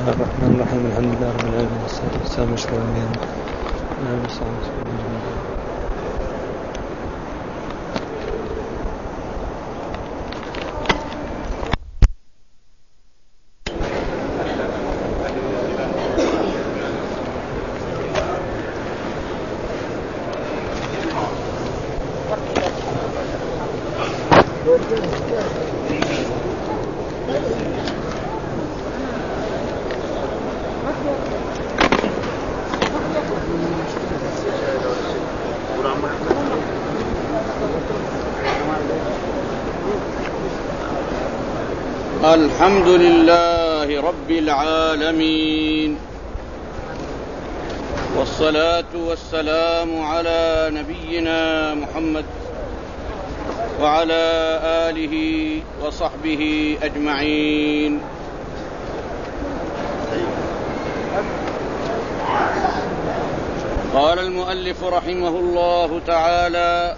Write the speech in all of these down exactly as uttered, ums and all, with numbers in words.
الله الرحمن الرحيم. الحمد لله رب العالمين والصلاة والسلام على أشرف الأنبياء. نعم صلى الله عليه وسلم. الحمد لله رب العالمين، والصلاة والسلام على نبينا محمد وعلى آله وصحبه أجمعين. قال المؤلف رحمه الله تعالى: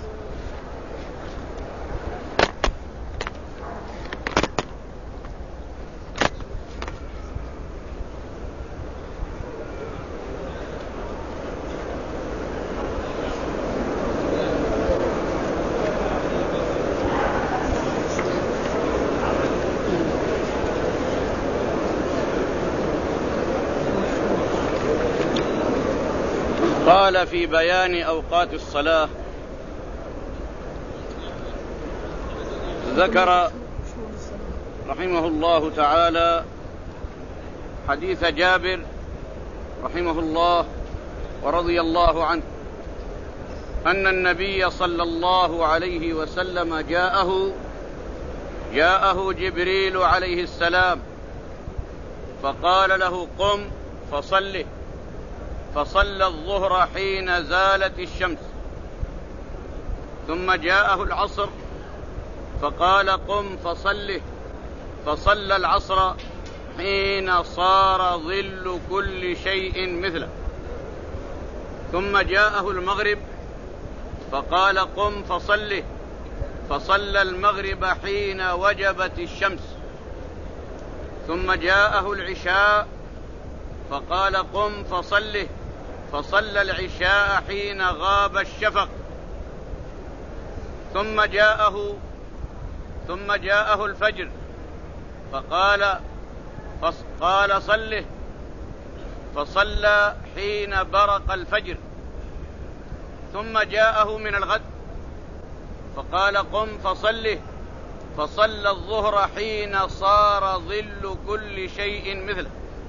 قال في بيان أوقات الصلاة، ذكر رحمه الله تعالى حديث جابر رحمه الله ورضي الله عنه أن النبي صلى الله عليه وسلم جاءه جاءه جبريل عليه السلام فقال له: قم فصله. فصلى الظهر حين زالت الشمس. ثم جاءه العصر فقال: قم فصله. فصلى العصر حين صار ظل كل شيء مثله. ثم جاءه المغرب فقال: قم فصله. فصلى المغرب حين وجبت الشمس. ثم جاءه العشاء فقال: قم فصله. فصلى العشاء حين غاب الشفق. ثم جاءه ثم جاءه الفجر فقال قال صله. فصلى حين برق الفجر. ثم جاءه من الغد فقال: قم فصله. فصلى الظهر حين صار ظل كل شيء مثله.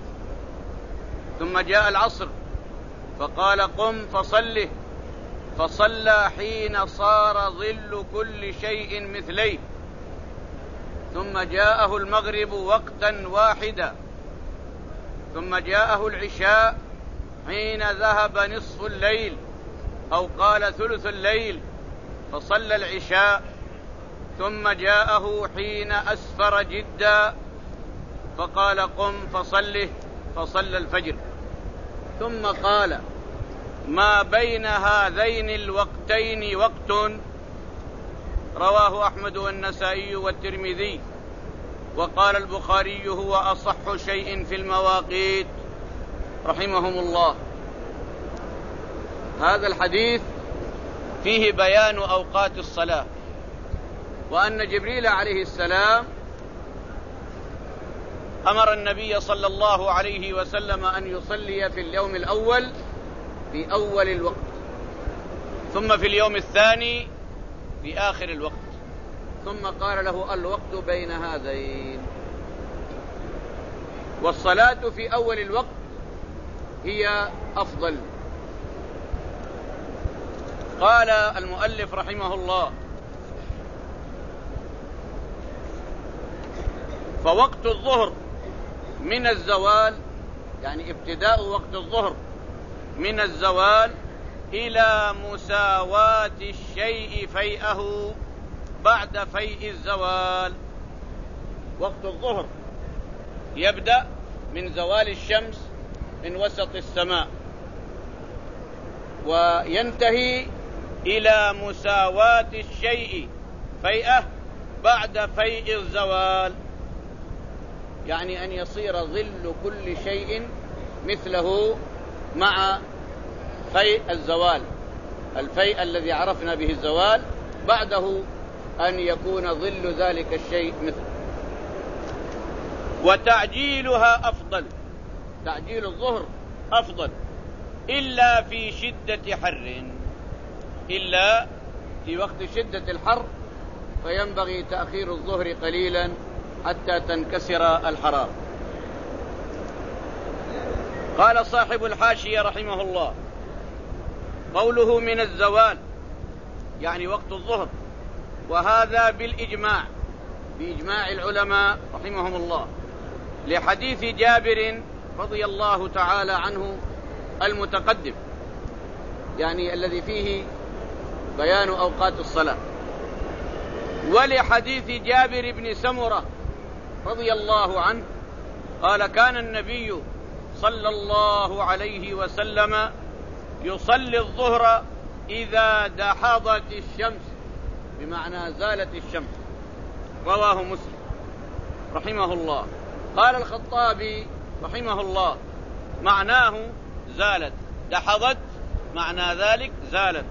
ثم جاء العصر فقال: قم فصله. فصلى حين صار ظل كل شيء مثليه. ثم جاءه المغرب وقتا واحدا. ثم جاءه العشاء حين ذهب نصف الليل أو قال ثلث الليل. فصلى العشاء. ثم جاءه حين أسفر جدا فقال: قم فصله. فصلى الفجر. ثم قال: ما بين هذين الوقتين وقت. رواه أحمد والنسائي والترمذي، وقال البخاري: هو أصح شيء في المواقيت رحمهم الله. هذا الحديث فيه بيان أوقات الصلاة، وأن جبريل عليه السلام أمر النبي صلى الله عليه وسلم أن يصلي في اليوم الأول في أول الوقت، ثم في اليوم الثاني في آخر الوقت، ثم قال له: الوقت بين هذين. والصلاة في أول الوقت هي أفضل. قال المؤلف رحمه الله: فوقت الظهر من الزوال، يعني ابتداء وقت الظهر من الزوال إلى مساواة الشيء فيئه بعد فيء الزوال. وقت الظهر يبدأ من زوال الشمس من وسط السماء، وينتهي إلى مساواة الشيء فيئه بعد فيء الزوال. يعني أن يصير ظل كل شيء مثله مع فيء الزوال، الفيء الذي عرفنا به الزوال بعده أن يكون ظل ذلك الشيء مثله. وتعجيلها أفضل، تعجيل الظهر أفضل إلا في شدة حر، إلا في وقت شدة الحر فينبغي تأخير الظهر قليلا حتى تنكسر الحرارة. قال صاحب الحاشية رحمه الله: قوله من الزوال يعني وقت الظهر، وهذا بالإجماع، بإجماع العلماء رحمهم الله، لحديث جابر رضي الله تعالى عنه المتقدم، يعني الذي فيه بيان أوقات الصلاة، ولحديث جابر بن سمرة رضي الله عنه قال: كان النبي صلى الله عليه وسلم يصلي الظهر إذا دحضت الشمس، بمعنى زالت الشمس. رواه مسلم رحمه الله. قال الخطابي رحمه الله: معناه زالت، دحضت معنى ذلك زالت.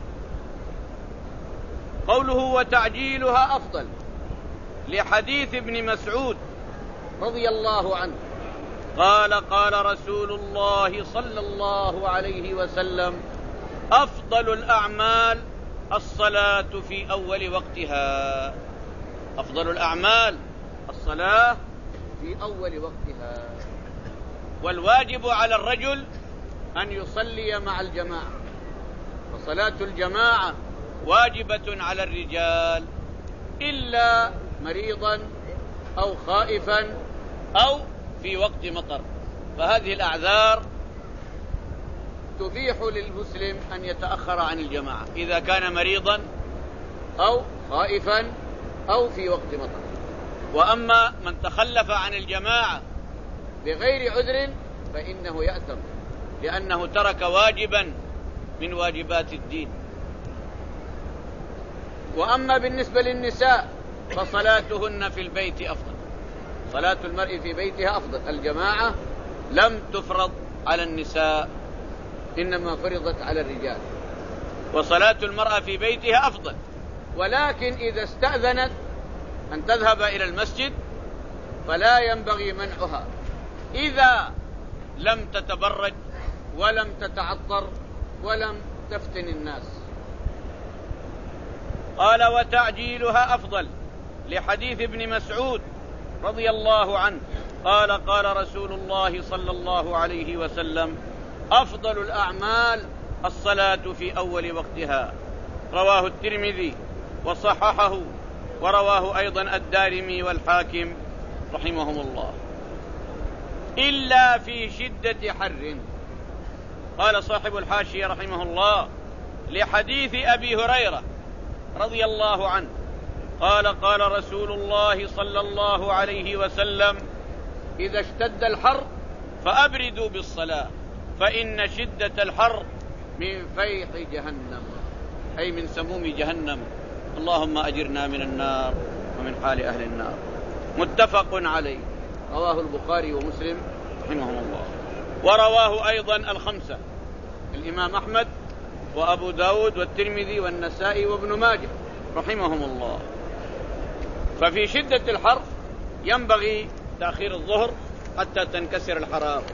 قوله وتعجيلها أفضل لحديث ابن مسعود رضي الله عنه قال: قال رسول الله صلى الله عليه وسلم: أفضل الأعمال الصلاة في أول وقتها. أفضل الأعمال الصلاة في أول وقتها. والواجب على الرجل أن يصلي مع الجماعة، وصلاة الجماعة واجبة على الرجال إلا مريضا أو خائفا أو في وقت مطر، فهذه الأعذار تبيح للمسلم أن يتأخر عن الجماعة إذا كان مريضا أو خائفا أو في وقت مطر. وأما من تخلف عن الجماعة بغير عذر فإنه يأثم، لأنه ترك واجبا من واجبات الدين. وأما بالنسبة للنساء فصلاتهن في البيت أفضل، صلاة المرء في بيتها أفضل. الجماعة لم تفرض على النساء، إنما فرضت على الرجال، وصلاة المرأة في بيتها أفضل. ولكن إذا استأذنت أن تذهب إلى المسجد فلا ينبغي منعها إذا لم تتبرج ولم تتعطر ولم تفتن الناس. قال: وتعجيلها أفضل لحديث ابن مسعود رضي الله عنه قال: قال رسول الله صلى الله عليه وسلم: أفضل الأعمال الصلاة في أول وقتها. رواه الترمذي وصححه، ورواه أيضا الدارمي والحاكم رحمهم الله. إلا في شدة حر. قال صاحب الحاشية رحمه الله: لحديث أبي هريرة رضي الله عنه قال: قال رسول الله صلى الله عليه وسلم: إذا اشتد الحر فأبردوا بالصلاة فإن شدة الحر من فيح جهنم، أي من سموم جهنم. اللهم أجرنا من النار ومن حال أهل النار. متفق عليه، رواه البخاري ومسلم رحمهم الله. ورواه أيضا الخمسة، الإمام أحمد وأبو داود والترمذي والنسائي وابن ماجه رحمهم الله. ففي شدة الحر ينبغي تأخير الظهر حتى تنكسر الحرارة.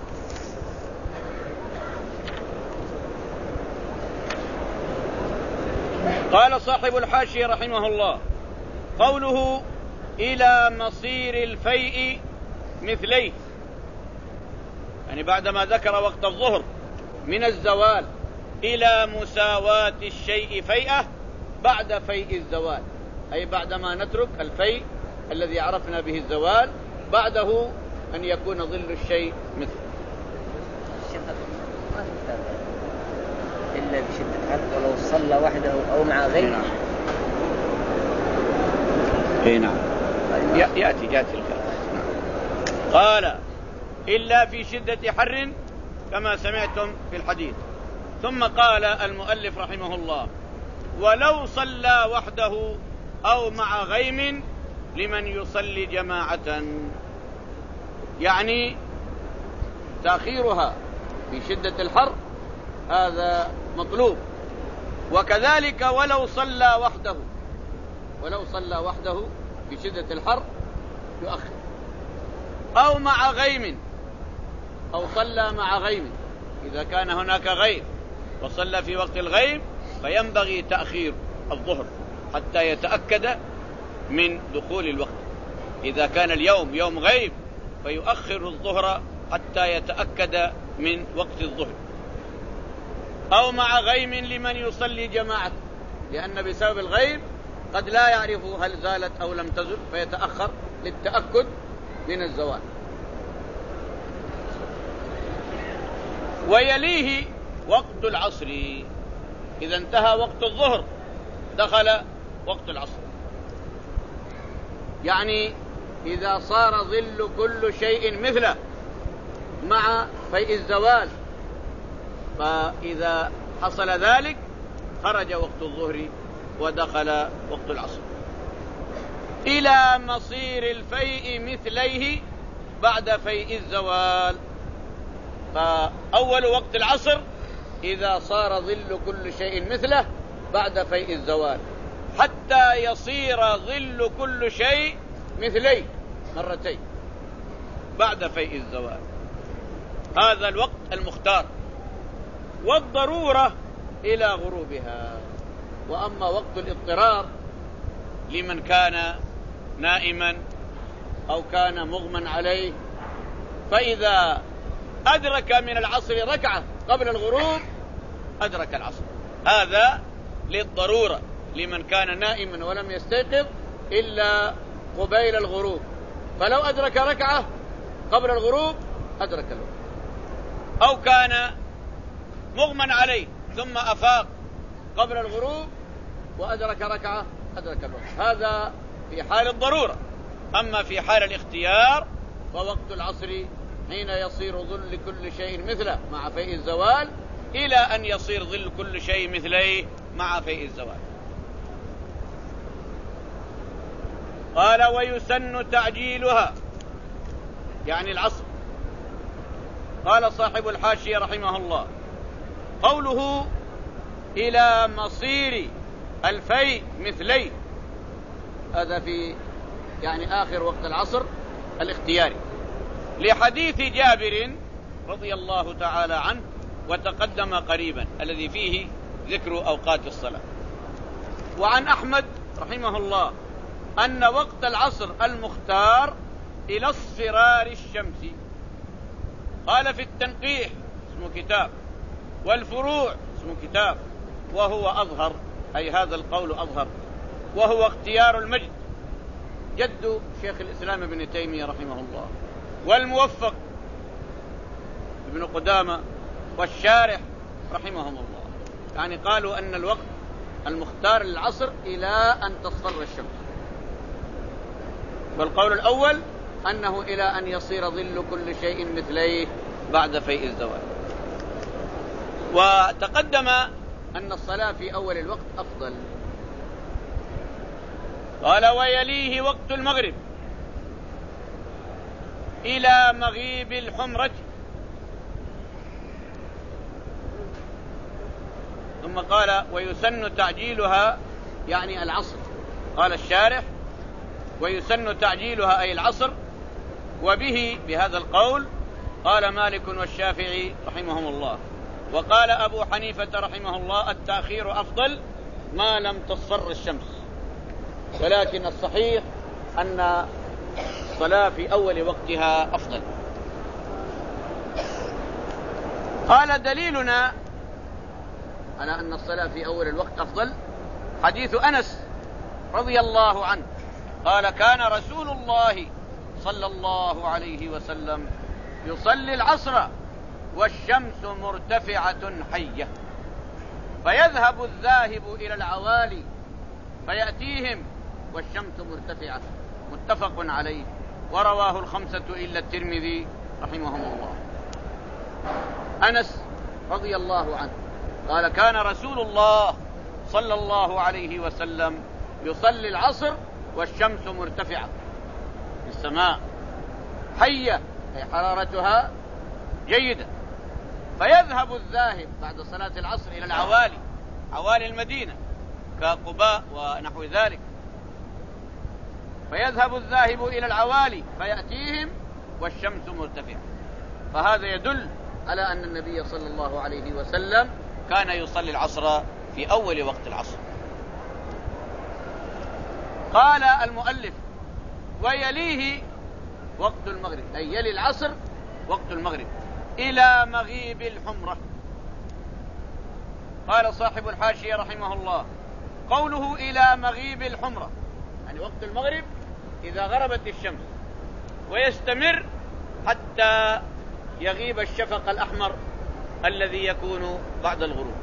قال صاحب الحاشية رحمه الله: قوله إلى مصير الفيء مثليه، يعني بعدما ذكر وقت الظهر من الزوال إلى مساواة الشيء فيئة بعد فيء الزوال، أي بعدما نترك الفيء الذي عرفنا به الزوال بعده أن يكون ظل الشيء مثل إلا بشدة حر ولو صلى وحده أو مع غيره. اي نعم، يأتي يأتي الكلام. قال: إلا في شدة حر كما سمعتم في الحديث. ثم قال المؤلف رحمه الله: ولو صلى وحده أو مع غيم لمن يصلي جماعة. يعني تأخيرها في شدة الحر هذا مطلوب. وكذلك ولو صلى وحده ولو صلى وحده في شدة الحر يؤخر، أو مع غيم، أو صلى مع غيم. إذا كان هناك غيم وصلى في وقت الغيم فينبغي تأخير الظهر حتى يتأكد من دخول الوقت. إذا كان اليوم يوم غيم فيؤخر الظهر حتى يتأكد من وقت الظهر، أو مع غيم لمن يصلي جماعة، لأن بسبب الغيم قد لا يعرف هل زالت أو لم تزل فيتأخر للتأكد من الزوال. ويليه وقت العصر، إذا انتهى وقت الظهر دخل وقت العصر، يعني إذا صار ظل كل شيء مثله مع فيء الزوال، فإذا حصل ذلك خرج وقت الظهر ودخل وقت العصر. إلى مصير الفيء مثليه بعد فيء الزوال، فأول وقت العصر إذا صار ظل كل شيء مثله بعد فيء الزوال، حتى يصير ظل كل شيء مثليه مرتين بعد فيء الزوال. هذا الوقت المختار. والضرورة إلى غروبها. وأما وقت الاضطرار لمن كان نائما أو كان مغمى عليه، فإذا أدرك من العصر ركعة قبل الغروب أدرك العصر، هذا للضرورة لمن كان نائما ولم يستيقظ إلا قبيل الغروب، فلو أدرك ركعة قبل الغروب أدرك الوقت. أو كان مغمى عليه ثم أفاق قبل الغروب وأدرك ركعة أدرك الوقت، هذا في حال الضرورة. أما في حال الاختيار فوقت العصر حين يصير ظل كل شيء مثله مع فيء الزوال إلى أن يصير ظل كل شيء مثليه مع فيء الزوال. قال ويسن تعجيلها، يعني العصر. قال صاحب الحاشية رحمه الله: قوله إلى مصير الفيء مثليه، هذا في يعني آخر وقت العصر الاختياري، لحديث جابر رضي الله تعالى عنه وتقدم قريبا الذي فيه ذكر أوقات الصلاة. وعن أحمد رحمه الله أن وقت العصر المختار إلى اصفرار الشمس. قال في التنقيح اسمه كتاب، والفروع اسمه كتاب، وهو أظهر، أي هذا القول أظهر، وهو اختيار المجد جد شيخ الإسلام ابن تيمية رحمه الله، والموفق ابن قدامة، والشارح رحمهم الله. يعني قالوا أن الوقت المختار للعصر إلى أن تصفر الشمس، والقول الأول أنه إلى أن يصير ظل كل شيء مثليه بعد فيء الزوال. وتقدم أن الصلاة في أول الوقت أفضل. قال ويليه وقت المغرب إلى مغيب الحمرة. ثم قال ويسن تعجيلها، يعني العصر. قال الشارح ويسن تعجيلها أي العصر. وبه بهذا القول قال مالك والشافعي رحمهم الله. وقال أبو حنيفة رحمه الله التأخير أفضل ما لم تصفر الشمس، ولكن الصحيح أن الصلاة في أول وقتها أفضل. قال دليلنا على أن الصلاة في أول الوقت أفضل حديث أنس رضي الله عنه قال كان رسول الله صلى الله عليه وسلم يصلي العصر والشمس مرتفعة حية، فيذهب الذاهب إلى العوالي فيأتيهم والشمس مرتفعة. متفق عليه، ورواه الخمسة إلا الترمذي رحمهم الله. أنس رضي الله عنه قال كان رسول الله صلى الله عليه وسلم يصلي العصر والشمس مرتفعة في السماء حية، أي حرارتها جيدة. فيذهب الذاهب بعد صلاة العصر إلى العوالي، عوالي المدينة كقباء ونحو ذلك، فيذهب الذاهب إلى العوالي فيأتيهم والشمس مرتفعة. فهذا يدل على أن النبي صلى الله عليه وسلم كان يصلي العصر في أول وقت العصر. قال المؤلف: ويليه وقت المغرب، أي يلي العصر وقت المغرب إلى مغيب الحمرة. قال صاحب الحاشية رحمه الله: قوله إلى مغيب الحمرة يعني وقت المغرب إذا غربت الشمس، ويستمر حتى يغيب الشفق الأحمر الذي يكون بعد الغروب.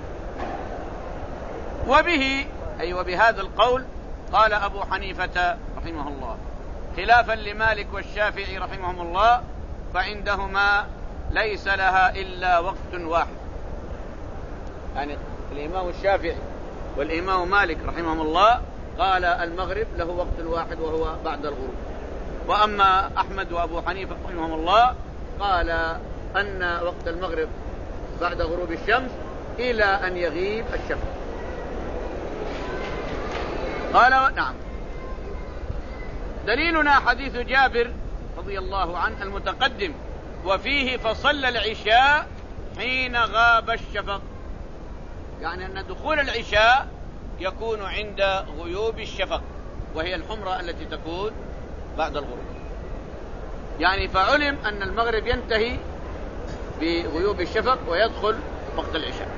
وبه أي وبهذا القول قال أبو حنيفة رحمه الله، خلافا لمالك والشافعي رحمهم الله، فعندهما ليس لها إلا وقت واحد. يعني الإمام الشافعي والإمام مالك رحمهم الله قال المغرب له وقت واحد وهو بعد الغروب، وأما أحمد وأبو حنيفة رحمهم الله قال أن وقت المغرب بعد غروب الشمس إلى أن يغيب الشفق. قال: نعم. دليلنا حديث جابر رضي الله عنه المتقدم، وفيه فصلى العشاء حين غاب الشفق، يعني أن دخول العشاء يكون عند غيوب الشفق، وهي الحمرة التي تكون بعد الغروب. يعني فعلم أن المغرب ينتهي بغيوب الشفق ويدخل وقت العشاء.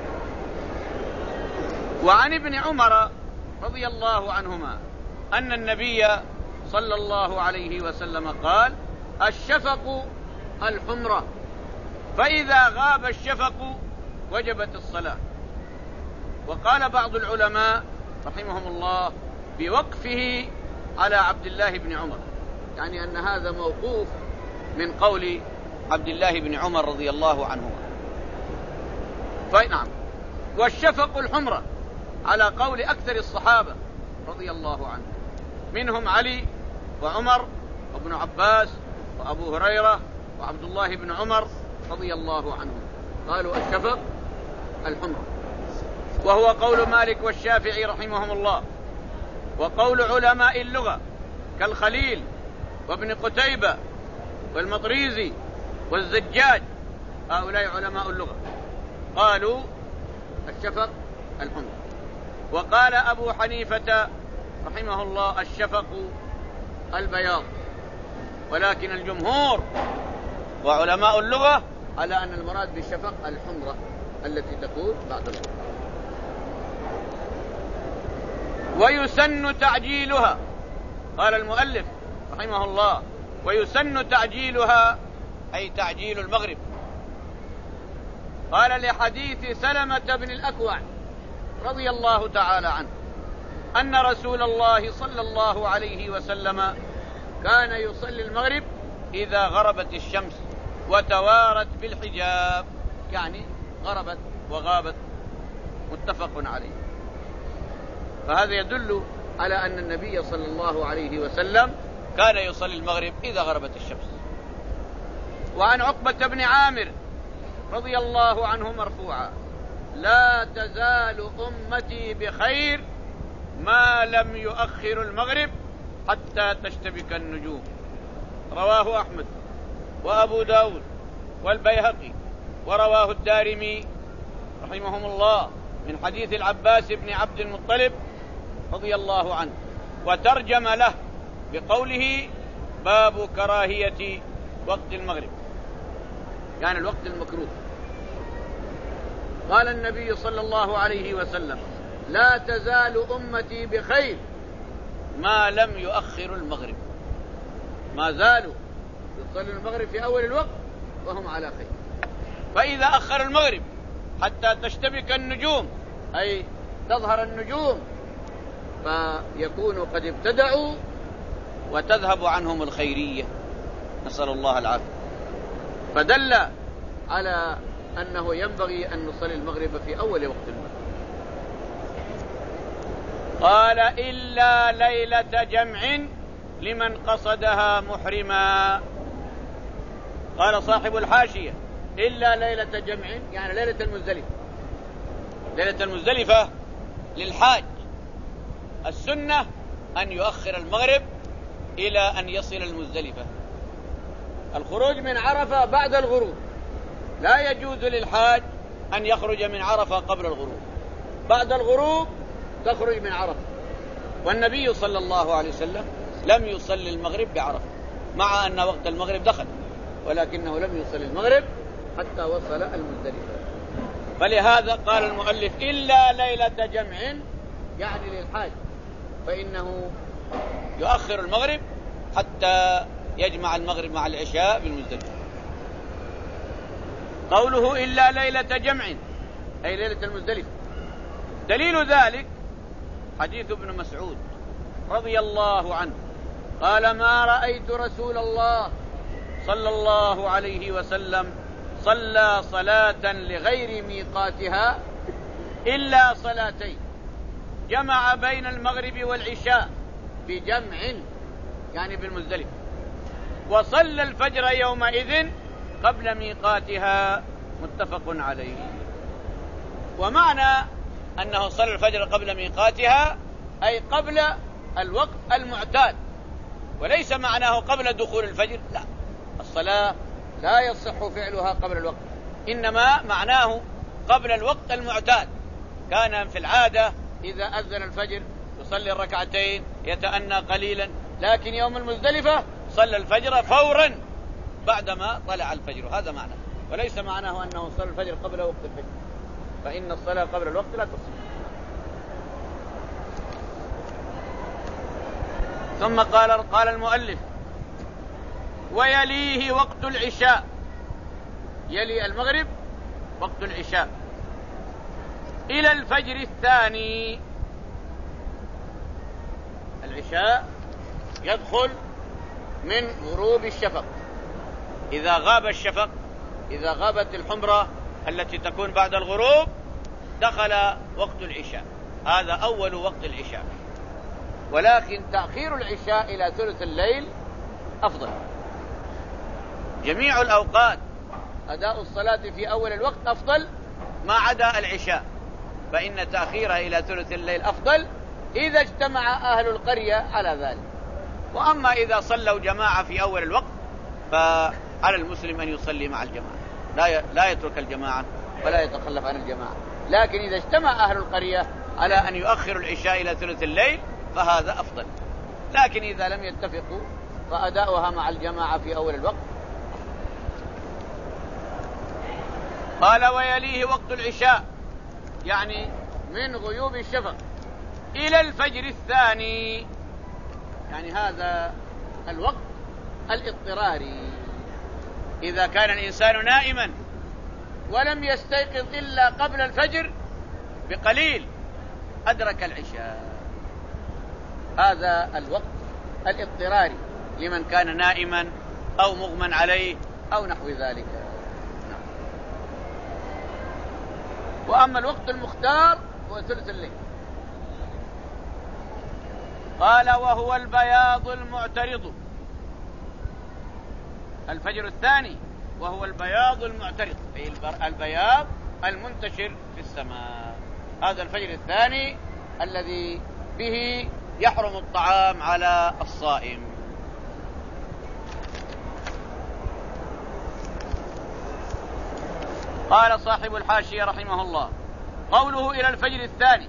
وعن ابن عمر رضي الله عنهما أن النبي صلى الله عليه وسلم قال: الشفق الحمرة، فإذا غاب الشفق وجبت الصلاة. وقال بعض العلماء رحمهم الله بوقفه على عبد الله بن عمر، يعني أن هذا موقوف من قول عبد الله بن عمر رضي الله عنهما. فنعم. والشفق الحمرة على قول أكثر الصحابة رضي الله عنهم، منهم علي وعمر وابن عباس وأبو هريرة وعبد الله بن عمر رضي الله عنهم، قالوا الشفق الحمرة. وهو قول مالك والشافعي رحمهم الله، وقول علماء اللغة كالخليل وابن قتيبة والمطريزي والزجاج، هؤلاء علماء اللغة قالوا الشفق الحمرة. وقال أبو حنيفة رحمه الله الشفق البياض، ولكن الجمهور وعلماء اللغة على أن المراد بالشفق الحمرة التي تكون بعد الغروب. ويسن تعجيلها، قال المؤلف رحمه الله: ويسن تعجيلها أي تعجيل المغرب. قال لحديث سلمة بن الأكوع رضي الله تعالى عنه أن رسول الله صلى الله عليه وسلم كان يصلي المغرب إذا غربت الشمس وتوارت بالحجاب، يعني غربت وغابت، متفق عليه. فهذا يدل على أن النبي صلى الله عليه وسلم كان يصلي المغرب إذا غربت الشمس. وعن عقبة بن عامر رضي الله عنه مرفوعا: لا تزال أمتي بخير ما لم يؤخر المغرب حتى تشتبك النجوم. رواه أحمد وأبو داود والبيهقي، ورواه الدارمي رحمهم الله من حديث العباس بن عبد المطلب رضي الله عنه، وترجم له بقوله: باب كراهية وقت المغرب، يعني الوقت المكروه. قال النبي صلى الله عليه وسلم: لا تزال أمتي بخير ما لم يؤخر المغرب. ما زالوا يصلون المغرب في أول الوقت وهم على خير، فإذا أخر المغرب حتى تشتبك النجوم أي تظهر النجوم فيكونوا قد ابتدعوا وتذهب عنهم الخيرية، نسأل الله العافية. فدل على أنه ينبغي أن نصلي المغرب في أول وقت المغرب. قال: إلا ليلة جمع لمن قصدها محرما. قال صاحب الحاشية: إلا ليلة جمع، يعني ليلة المزدلفة. ليلة المزدلفة للحاج السنة أن يؤخر المغرب إلى أن يصل المزدلفة. الخروج من عرفة بعد الغروب، لا يجوز للحاج أن يخرج من عرفة قبل الغروب. بعد الغروب تخرج من عرفة. والنبي صلى الله عليه وسلم لم يصلي المغرب بعرفة، مع أن وقت المغرب دخل، ولكنه لم يصلي المغرب حتى وصل المزدلفة. فلهذا قال المؤلف: إلا ليلة جمع، يعني للحاج، فإنه يؤخر المغرب حتى يجمع المغرب مع العشاء بالمزدلفة. قوله: إلا ليلة جمع، أي ليلة المزدلفة. دليل ذلك حديث ابن مسعود رضي الله عنه قال: ما رأيت رسول الله صلى الله عليه وسلم صلى صلاة لغير ميقاتها إلا صلاتين، جمع بين المغرب والعشاء بجمع، يعني بالمزدلفة، وصلى الفجر يومئذ قبل ميقاتها، متفق عليه. ومعنى أنه صلى الفجر قبل ميقاتها أي قبل الوقت المعتاد، وليس معناه قبل دخول الفجر، لا، الصلاة لا يصح فعلها قبل الوقت، إنما معناه قبل الوقت المعتاد. كان في العادة إذا أذن الفجر يصلي الركعتين يتأنى قليلا، لكن يوم المزدلفة صلى الفجر فورا بعدما طلع الفجر، هذا معناه، وليس معناه أنه صلى الفجر قبل وقت الفجر، فإن الصلاة قبل الوقت لا تصح. ثم قال قال المؤلف: ويليه وقت العشاء، يلي المغرب وقت العشاء إلى الفجر الثاني. العشاء يدخل من غروب الشفق، إذا غاب الشفق، إذا غابت الحمرة التي تكون بعد الغروب دخل وقت العشاء، هذا أول وقت العشاء. ولكن تأخير العشاء إلى ثلث الليل أفضل. جميع الأوقات أداء الصلاة في أول الوقت أفضل ما عدا العشاء، فإن تأخيرها إلى ثلث الليل أفضل إذا اجتمع أهل القرية على ذلك. وأما إذا صلوا جماعة في أول الوقت فعلى المسلم أن يصلي مع الجماعة، لا لا يترك الجماعة ولا يتخلف عن الجماعة. لكن إذا اجتمع أهل القرية على أن يؤخروا العشاء إلى ثلث الليل فهذا أفضل. لكن إذا لم يتفقوا فأداؤها مع الجماعة في أول الوقت. قال: ويليه وقت العشاء، يعني من غيوب الشفق إلى الفجر الثاني، يعني هذا الوقت الاضطراري. إذا كان الإنسان نائما ولم يستيقظ إلا قبل الفجر بقليل أدرك العشاء، هذا الوقت الاضطراري لمن كان نائما أو مغمى عليه أو نحو ذلك. وأما الوقت المختار هو ثلث الليل. قال: وهو البياض المعترض، الفجر الثاني وهو البياض المعترض، أي البياض المنتشر في السماء، هذا الفجر الثاني الذي به يحرم الطعام على الصائم. قال صاحب الحاشية رحمه الله: قوله إلى الفجر الثاني،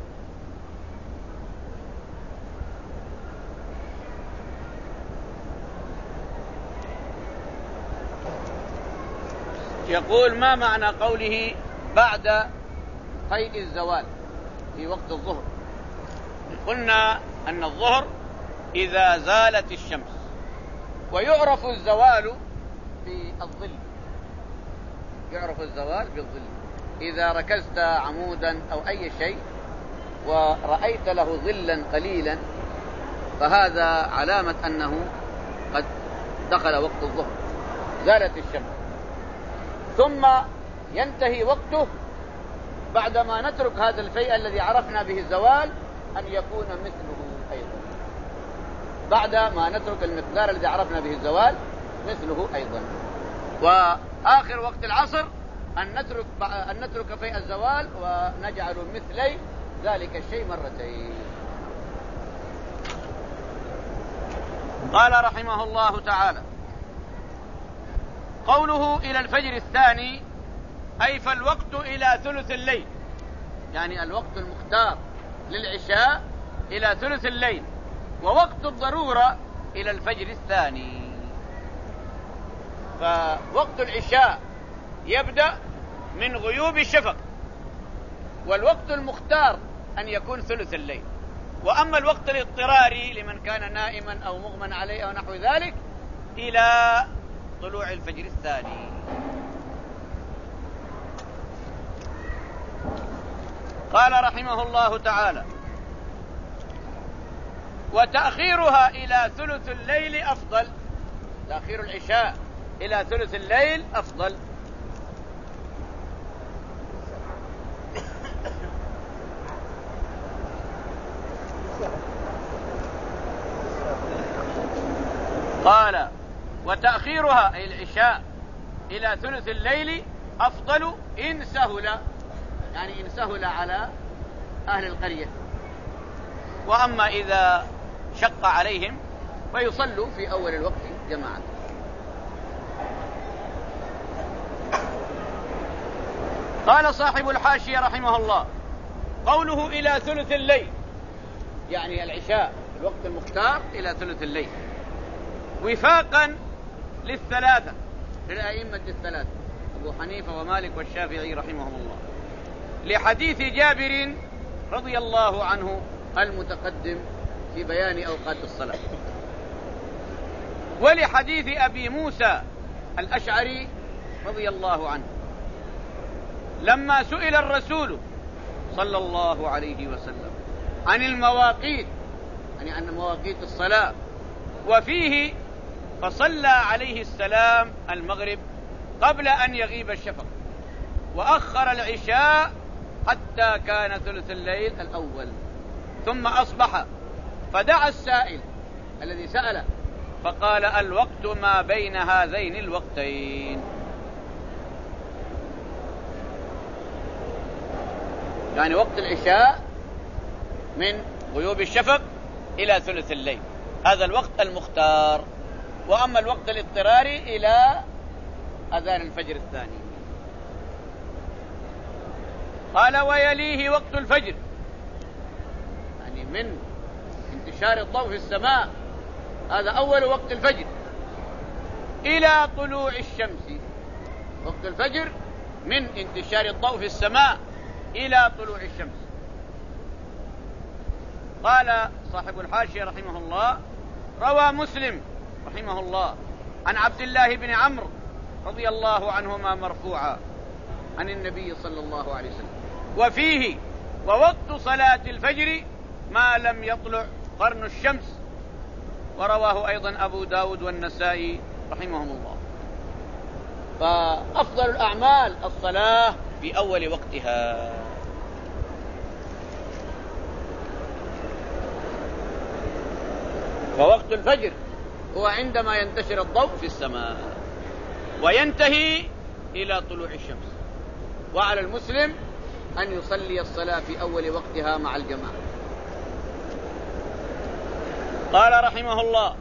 يقول: ما معنى قوله بعد قيء الزوال في وقت الظهر؟ قلنا أن الظهر إذا زالت الشمس، ويعرف الزوال بالظل، يعرف الزوال بالظل. إذا ركزت عمودا أو أي شيء ورأيت له ظلا قليلا فهذا علامة أنه قد دخل وقت الظهر، زالت الشمس. ثم ينتهي وقته بعدما نترك هذا الشيء الذي عرفنا به الزوال أن يكون مثله أيضا، بعد ما نترك المقدار الذي عرفنا به الزوال مثله أيضا. وآخر وقت العصر أن نترك أن نترك في الزوال ونجعل مثلي ذلك الشيء مرتين. قال رحمه الله تعالى: قوله إلى الفجر الثاني أي فالوقت إلى ثلث الليل، يعني الوقت المختار للعشاء إلى ثلث الليل، ووقت الضرورة إلى الفجر الثاني. فوقت العشاء يبدأ من غيوب الشفق، والوقت المختار أن يكون ثلث الليل. وأما الوقت الاضطراري لمن كان نائما أو مغمى عليه أو نحو ذلك إلى طلوع الفجر الثاني. قال رحمه الله تعالى: وتأخيرها إلى ثلث الليل أفضل، تأخير العشاء إلى ثلث الليل أفضل. قال: وتأخيرها أي العشاء إلى ثلث الليل أفضل إن سهل، يعني إن سهل على أهل القرية. وأما إذا شق عليهم فيصلوا في أول الوقت جماعة. قال صاحب الحاشية رحمه الله: قوله إلى ثلث الليل يعني العشاء الوقت المختار إلى ثلث الليل، وفاقا للثلاثة للأئمة الثلاثة أبو حنيفة ومالك والشافعي رحمهم الله، لحديث جابر رضي الله عنه المتقدم في بيان أوقات الصلاة، ولحديث أبي موسى الأشعري رضي الله عنه لما سئل الرسول صلى الله عليه وسلم عن المواقيت، يعني عن مواقيت الصلاة، وفيه فصلى عليه السلام المغرب قبل أن يغيب الشفق، وأخر العشاء حتى كان ثلث الليل الأول، ثم أصبح فدعا السائل الذي سأله فقال: الوقت ما بين هذين الوقتين، يعني وقت العشاء من غيوب الشفق إلى ثلث الليل، هذا الوقت المختار. وأما الوقت الاضطراري إلى أذان الفجر الثاني. قال: ويليه وقت الفجر، يعني من انتشار الضوء في السماء، هذا أول وقت الفجر، إلى طلوع الشمس. وقت الفجر من انتشار الضوء في السماء إلى طلوع الشمس. قال صاحب الحاشية رحمه الله: روى مسلم رحمه الله عن عبد الله بن عمرو رضي الله عنهما مرفوعا عن النبي صلى الله عليه وسلم، وفيه: ووقت صلاة الفجر ما لم يطلع قرن الشمس. ورواه أيضا أبو داود والنسائي رحمهم الله. فأفضل الأعمال الصلاة في أول وقتها. ووقت الفجر هو عندما ينتشر الضوء في السماء وينتهي إلى طلوع الشمس، وعلى المسلم أن يصلي الصلاة في أول وقتها مع الجماعة. قال رحمه الله: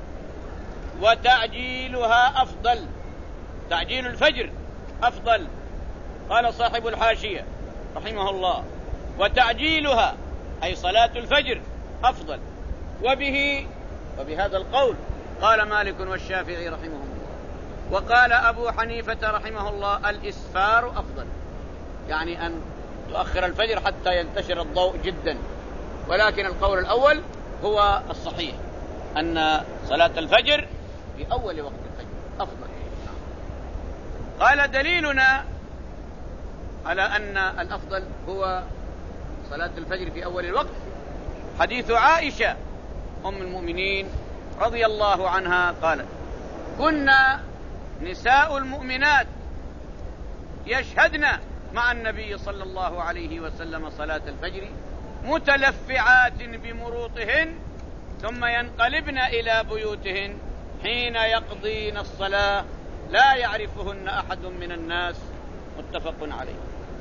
وتعجيلها أفضل، تعجيل الفجر أفضل. قال صاحب الحاشية رحمه الله: وتعجيلها أي صلاة الفجر أفضل. وبه وبهذا القول قال مالك والشافعي رحمهم الله. وقال أبو حنيفة رحمه الله: الإسفار أفضل، يعني أن تؤخر الفجر حتى ينتشر الضوء جدا. ولكن القول الأول هو الصحيح، أن صلاة الفجر في أول وقت الفجر أفضل. قال: دليلنا على أن الأفضل هو صلاة الفجر في أول الوقت حديث عائشة أم المؤمنين رضي الله عنها قالت: كنا نساء المؤمنات يشهدن مع النبي صلى الله عليه وسلم صلاة الفجر متلفعات بمروطهن، ثم ينقلبن إلى بيوتهن حين يقضين الصلاة لا يعرفهن أحد من الناس. متفق عليه.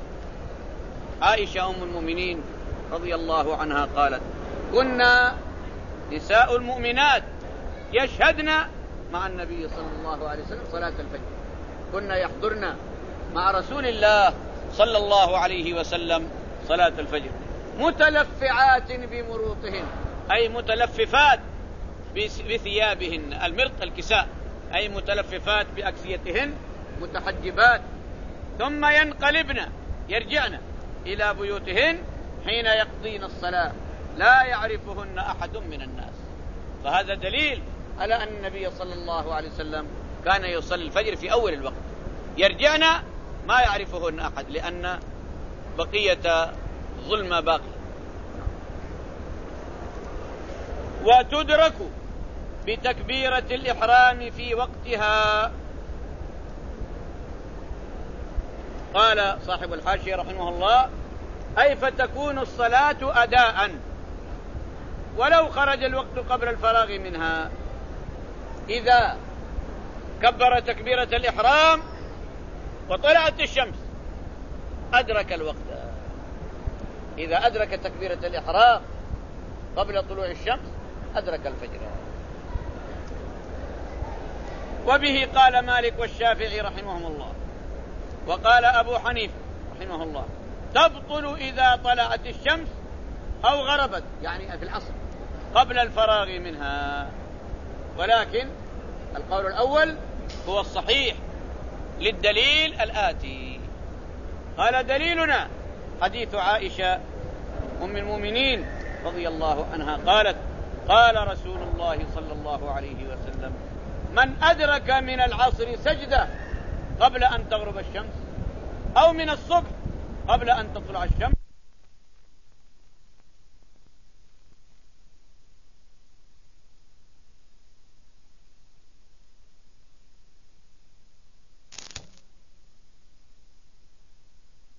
عائشة أم المؤمنين رضي الله عنها قالت: كنا نساء المؤمنات يشهدن مع النبي صلى الله عليه وسلم صلاة الفجر، كنا يحضرن مع رسول الله صلى الله عليه وسلم صلاة الفجر، متلفعات بمروطهن، أي متلففات بثيابهن، المرط الكساء، أي متلففات بأكسيتهن، متحجبات، ثم ينقلبن يرجعن إلى بيوتهن حين يقضين الصلاة، لا يعرفهن أحد من الناس. فهذا دليل على أن النبي صلى الله عليه وسلم كان يصلي الفجر في أول الوقت، يرجعن ما يعرفهن أحد لأن بقية ظلم باقي. وتدرك بتكبيرة الإحرام في وقتها. قال صاحب الحاشية رحمه الله: أي فتكون الصلاة أداء ولو خرج الوقت قبل الفراغ منها. إذا كبر تكبيرة الإحرام وطلعت الشمس أدرك الوقت، إذا أدرك تكبيرة الإحرام قبل طلوع الشمس أدرك الفجر. وبه قال مالك والشافعي رحمهم الله، وقال أبو حنيفة رحمه الله: تبطل إذا طلعت الشمس أو غربت، يعني في العصر قبل الفراغ منها. ولكن القول الأول هو الصحيح للدليل الآتي. قال: دليلنا حديث عائشة أم المؤمنين رضي الله عنها قالت: قال رسول الله صلى الله عليه وسلم: من أدرك من العصر سجدة قبل أن تغرب الشمس أو من الصبح قبل أن تطلع الشمس